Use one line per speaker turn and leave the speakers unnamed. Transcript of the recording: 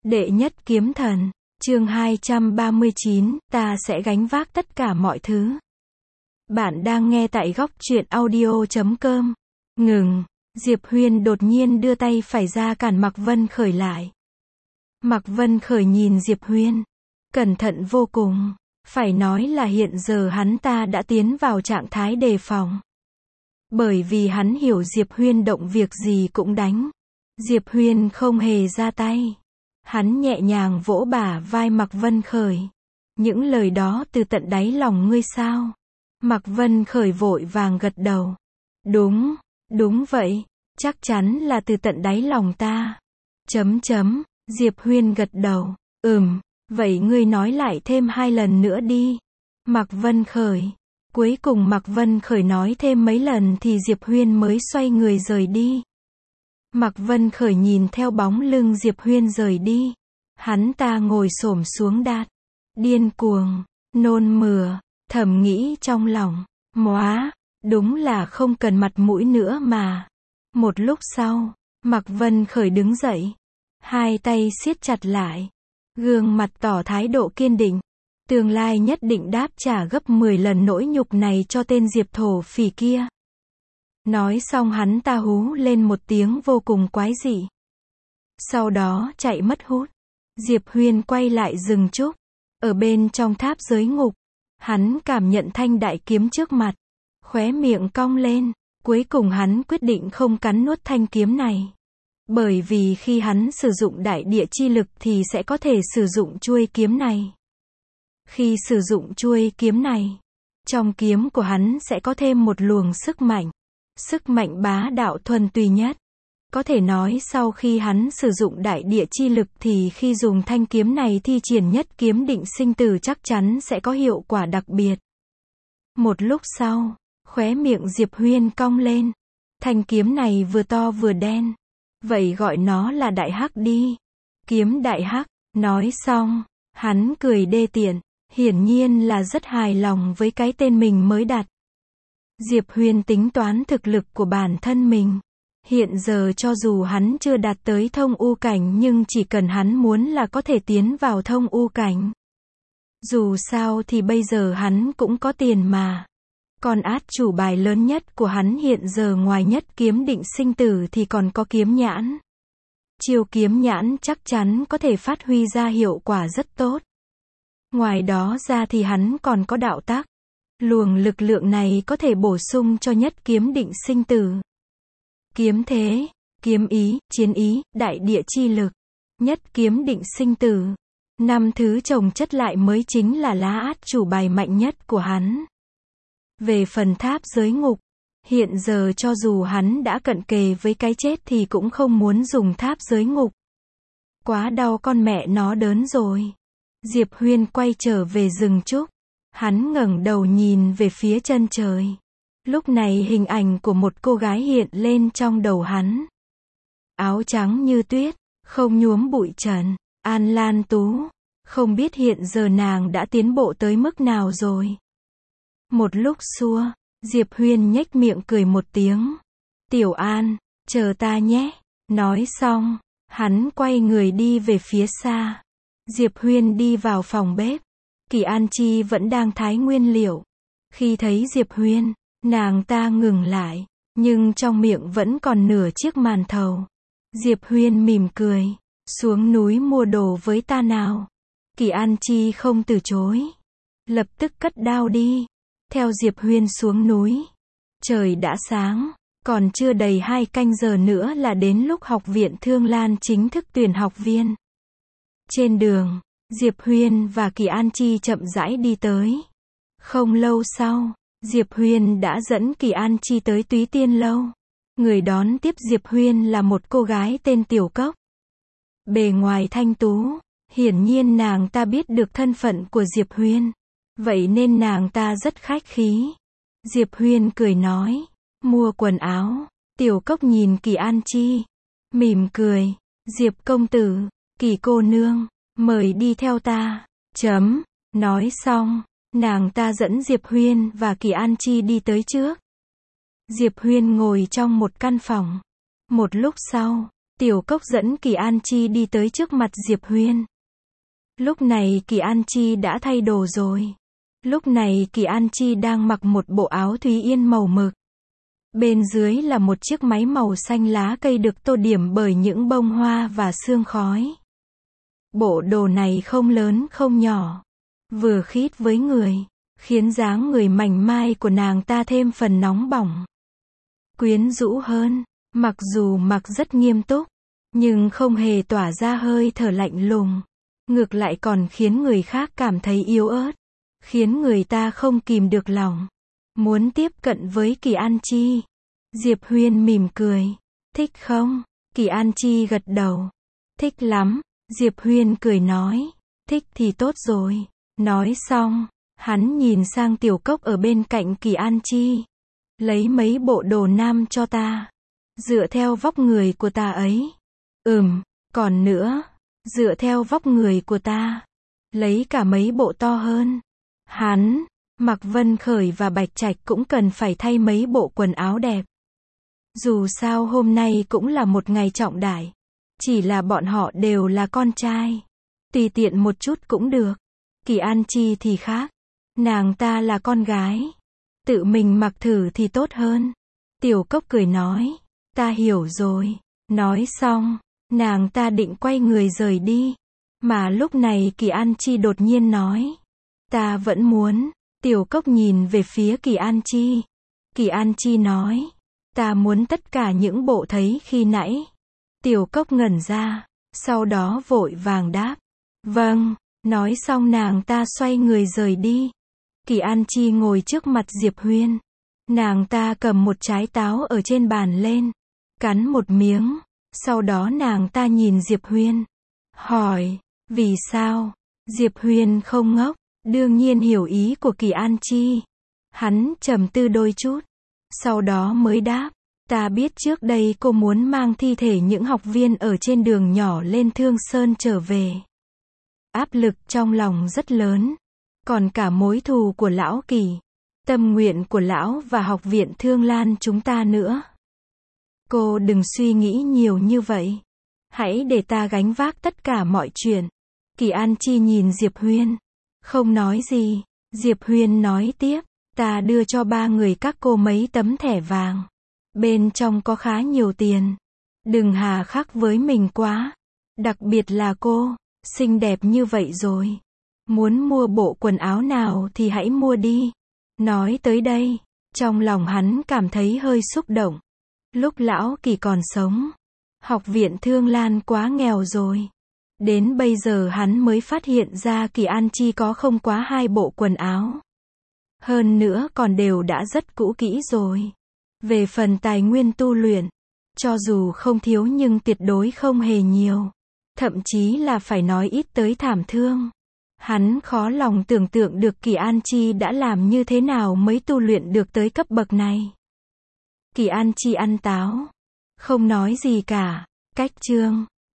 Đệ nhất kiếm thần, chương 239, ta sẽ gánh vác tất cả mọi thứ. Bạn đang nghe tại góc truyện audio.com. Ngừng, Diệp Huyên đột nhiên đưa tay phải ra cản Mạc Vân Khởi lại. Mạc Vân Khởi nhìn Diệp Huyên, cẩn thận vô cùng, phải nói là hiện giờ hắn ta đã tiến vào trạng thái đề phòng. Bởi vì hắn hiểu Diệp Huyên động việc gì cũng đánh. Diệp Huyên không hề ra tay. Hắn nhẹ nhàng vỗ bả vai Mạc Vân Khởi. Những lời đó từ tận đáy lòng ngươi sao? Mạc Vân Khởi vội vàng gật đầu. Đúng vậy, chắc chắn là từ tận đáy lòng ta. Diệp Huyên gật đầu. Vậy ngươi nói lại thêm 2 lần nữa đi. Mạc Vân Khởi. Cuối cùng Mạc Vân Khởi nói thêm mấy lần thì Diệp Huyên mới xoay người rời đi. Mạc Vân Khởi nhìn theo bóng lưng Diệp Huyên rời đi. Hắn ta ngồi xổm xuống đát. Điên cuồng, nôn mửa, thầm nghĩ trong lòng. Móa, đúng là không cần mặt mũi nữa mà. Một lúc sau, Mạc Vân Khởi đứng dậy. Hai tay siết chặt lại. Gương mặt tỏ thái độ kiên định. Tương lai nhất định đáp trả gấp 10 lần nỗi nhục này cho tên Diệp thổ phỉ kia. Nói xong hắn ta hú lên một tiếng vô cùng quái dị. Sau đó chạy mất hút. Diệp Huyên quay lại rừng trúc. Ở bên trong tháp giới ngục. Hắn cảm nhận thanh đại kiếm trước mặt. Khóe miệng cong lên. Cuối cùng hắn quyết định không cắn nuốt thanh kiếm này. Bởi vì khi hắn sử dụng đại địa chi lực thì sẽ có thể sử dụng chuôi kiếm này. Khi sử dụng chuôi kiếm này, trong kiếm của hắn sẽ có thêm một luồng sức mạnh. Sức mạnh bá đạo thuần túy nhất. Có thể nói sau khi hắn sử dụng đại địa chi lực thì khi dùng thanh kiếm này thi triển nhất kiếm định sinh tử chắc chắn sẽ có hiệu quả đặc biệt. Một lúc sau, khóe miệng Diệp Huyên cong lên. Thanh kiếm này vừa to vừa đen. Vậy gọi nó là đại hắc đi. Kiếm đại hắc. Nói xong, hắn cười đê tiện. Hiển nhiên là rất hài lòng với cái tên mình mới đặt. Diệp Huyên tính toán thực lực của bản thân mình. Hiện giờ cho dù hắn chưa đạt tới thông u cảnh nhưng chỉ cần hắn muốn là có thể tiến vào thông u cảnh. Dù sao thì bây giờ hắn cũng có tiền mà. Còn át chủ bài lớn nhất của hắn hiện giờ ngoài nhất kiếm định sinh tử thì còn có kiếm nhãn. Chiêu kiếm nhãn chắc chắn có thể phát huy ra hiệu quả rất tốt. Ngoài đó ra thì hắn còn có đạo tác. Luồng lực lượng này có thể bổ sung cho nhất kiếm định sinh tử. Kiếm thế, kiếm ý, chiến ý, đại địa chi lực. Nhất kiếm định sinh tử. 5 thứ chồng chất lại mới chính là lá át chủ bài mạnh nhất của hắn. Về phần tháp giới ngục, hiện giờ cho dù hắn đã cận kề với cái chết thì cũng không muốn dùng tháp giới ngục. Quá đau con mẹ nó đớn rồi. Diệp Huyên quay trở về rừng trúc. Hắn ngẩng đầu nhìn về phía chân trời. Lúc này hình ảnh của một cô gái hiện lên trong đầu hắn. Áo trắng như tuyết, không nhuốm bụi trần, An Lan Tú. Không biết hiện giờ nàng đã tiến bộ tới mức nào rồi. Một lúc xua, Diệp Huyên nhếch miệng cười một tiếng. Tiểu An, chờ ta nhé. Nói xong, hắn quay người đi về phía xa. Diệp Huyên đi vào phòng bếp. Kỳ An Chi vẫn đang thái nguyên liệu. Khi thấy Diệp Huyên, nàng ta ngừng lại, nhưng trong miệng vẫn còn nửa chiếc màn thầu. Diệp Huyên mỉm cười, xuống núi mua đồ với ta nào. Kỳ An Chi không từ chối. Lập tức cất đao đi. Theo Diệp Huyên xuống núi. Trời đã sáng, còn chưa đầy 2 canh giờ nữa là đến lúc học viện Thương Lan chính thức tuyển học viên. Trên đường, Diệp Huyên và Kỳ An Chi chậm rãi đi tới. Không lâu sau, Diệp Huyên đã dẫn Kỳ An Chi tới Túy Tiên Lâu. Người đón tiếp Diệp Huyên là một cô gái tên Tiểu Cốc. Bề ngoài thanh tú, hiển nhiên nàng ta biết được thân phận của Diệp Huyên. Vậy nên nàng ta rất khách khí. Diệp Huyên cười nói, mua quần áo. Tiểu Cốc nhìn Kỳ An Chi, mỉm cười, Diệp công tử, Kỳ cô nương, mời đi theo ta. Nói xong, nàng ta dẫn Diệp Huyên và Kỳ An Chi đi tới trước. Diệp Huyên ngồi trong một căn phòng. Một lúc sau, Tiểu Cốc dẫn Kỳ An Chi đi tới trước mặt Diệp Huyên. Lúc này Kỳ An Chi đã thay đồ rồi. Lúc này Kỳ An Chi đang mặc một bộ áo Thúy Yên màu mực. Bên dưới là một chiếc máy màu xanh lá cây được tô điểm bởi những bông hoa và sương khói. Bộ đồ này không lớn không nhỏ, vừa khít với người, khiến dáng người mảnh mai của nàng ta thêm phần nóng bỏng, quyến rũ hơn. Mặc dù mặc rất nghiêm túc, nhưng không hề tỏa ra hơi thở lạnh lùng, ngược lại còn khiến người khác cảm thấy yếu ớt, khiến người ta không kìm được lòng muốn tiếp cận với Kỳ An Chi. Diệp Huyên mỉm cười, thích không? Kỳ An Chi gật đầu, thích lắm. Diệp Huyên cười nói, thích thì tốt rồi. Nói xong, hắn nhìn sang Tiểu Cốc ở bên cạnh Kỳ An Chi, lấy mấy bộ đồ nam cho ta, dựa theo vóc người của ta ấy. Còn nữa, dựa theo vóc người của ta, lấy cả mấy bộ to hơn. Hắn, Mạc Vân Khởi và Bạch Trạch cũng cần phải thay mấy bộ quần áo đẹp. Dù sao hôm nay cũng là một ngày trọng đại, chỉ là bọn họ đều là con trai, tùy tiện một chút cũng được. Kỳ An Chi thì khác, nàng ta là con gái, tự mình mặc thử thì tốt hơn. Tiểu Cốc cười nói, ta hiểu rồi. Nói xong, nàng ta định quay người rời đi, mà lúc này Kỳ An Chi đột nhiên nói, ta vẫn muốn. Tiểu Cốc nhìn về phía Kỳ An Chi. Kỳ An Chi nói, ta muốn tất cả những bộ thấy khi nãy. Tiểu Cốc ngẩn ra, sau đó vội vàng đáp, vâng. Nói xong nàng ta xoay người rời đi. Kỳ An Chi ngồi trước mặt Diệp Huyên. Nàng ta cầm một trái táo ở trên bàn lên, cắn một miếng, sau đó nàng ta nhìn Diệp Huyên, hỏi, vì sao? Diệp Huyên không ngốc, đương nhiên hiểu ý của Kỳ An Chi. Hắn trầm tư đôi chút, sau đó mới đáp, ta biết trước đây cô muốn mang thi thể những học viên ở trên đường nhỏ lên Thương Sơn trở về. Áp lực trong lòng rất lớn, còn cả mối thù của lão Kỳ, tâm nguyện của lão và học viện Thương Lan chúng ta nữa. Cô đừng suy nghĩ nhiều như vậy. Hãy để ta gánh vác tất cả mọi chuyện. Kỳ An Chi nhìn Diệp Huyên, không nói gì. Diệp Huyên nói tiếp, ta đưa cho ba người các cô mấy tấm thẻ vàng. Bên trong có khá nhiều tiền. Đừng hà khắc với mình quá. Đặc biệt là cô, xinh đẹp như vậy rồi. Muốn mua bộ quần áo nào thì hãy mua đi. Nói tới đây, trong lòng hắn cảm thấy hơi xúc động. Lúc lão Kỳ còn sống, học viện Thương Lan quá nghèo rồi. Đến bây giờ hắn mới phát hiện ra Kỳ An Chi có không quá 2 bộ quần áo. Hơn nữa còn đều đã rất cũ kỹ rồi. Về phần tài nguyên tu luyện, cho dù không thiếu nhưng tuyệt đối không hề nhiều. Thậm chí là phải nói ít tới thảm thương. Hắn khó lòng tưởng tượng được Kỳ An Chi đã làm như thế nào mới tu luyện được tới cấp bậc này. Kỳ An Chi ăn táo, không nói gì cả. Cách chương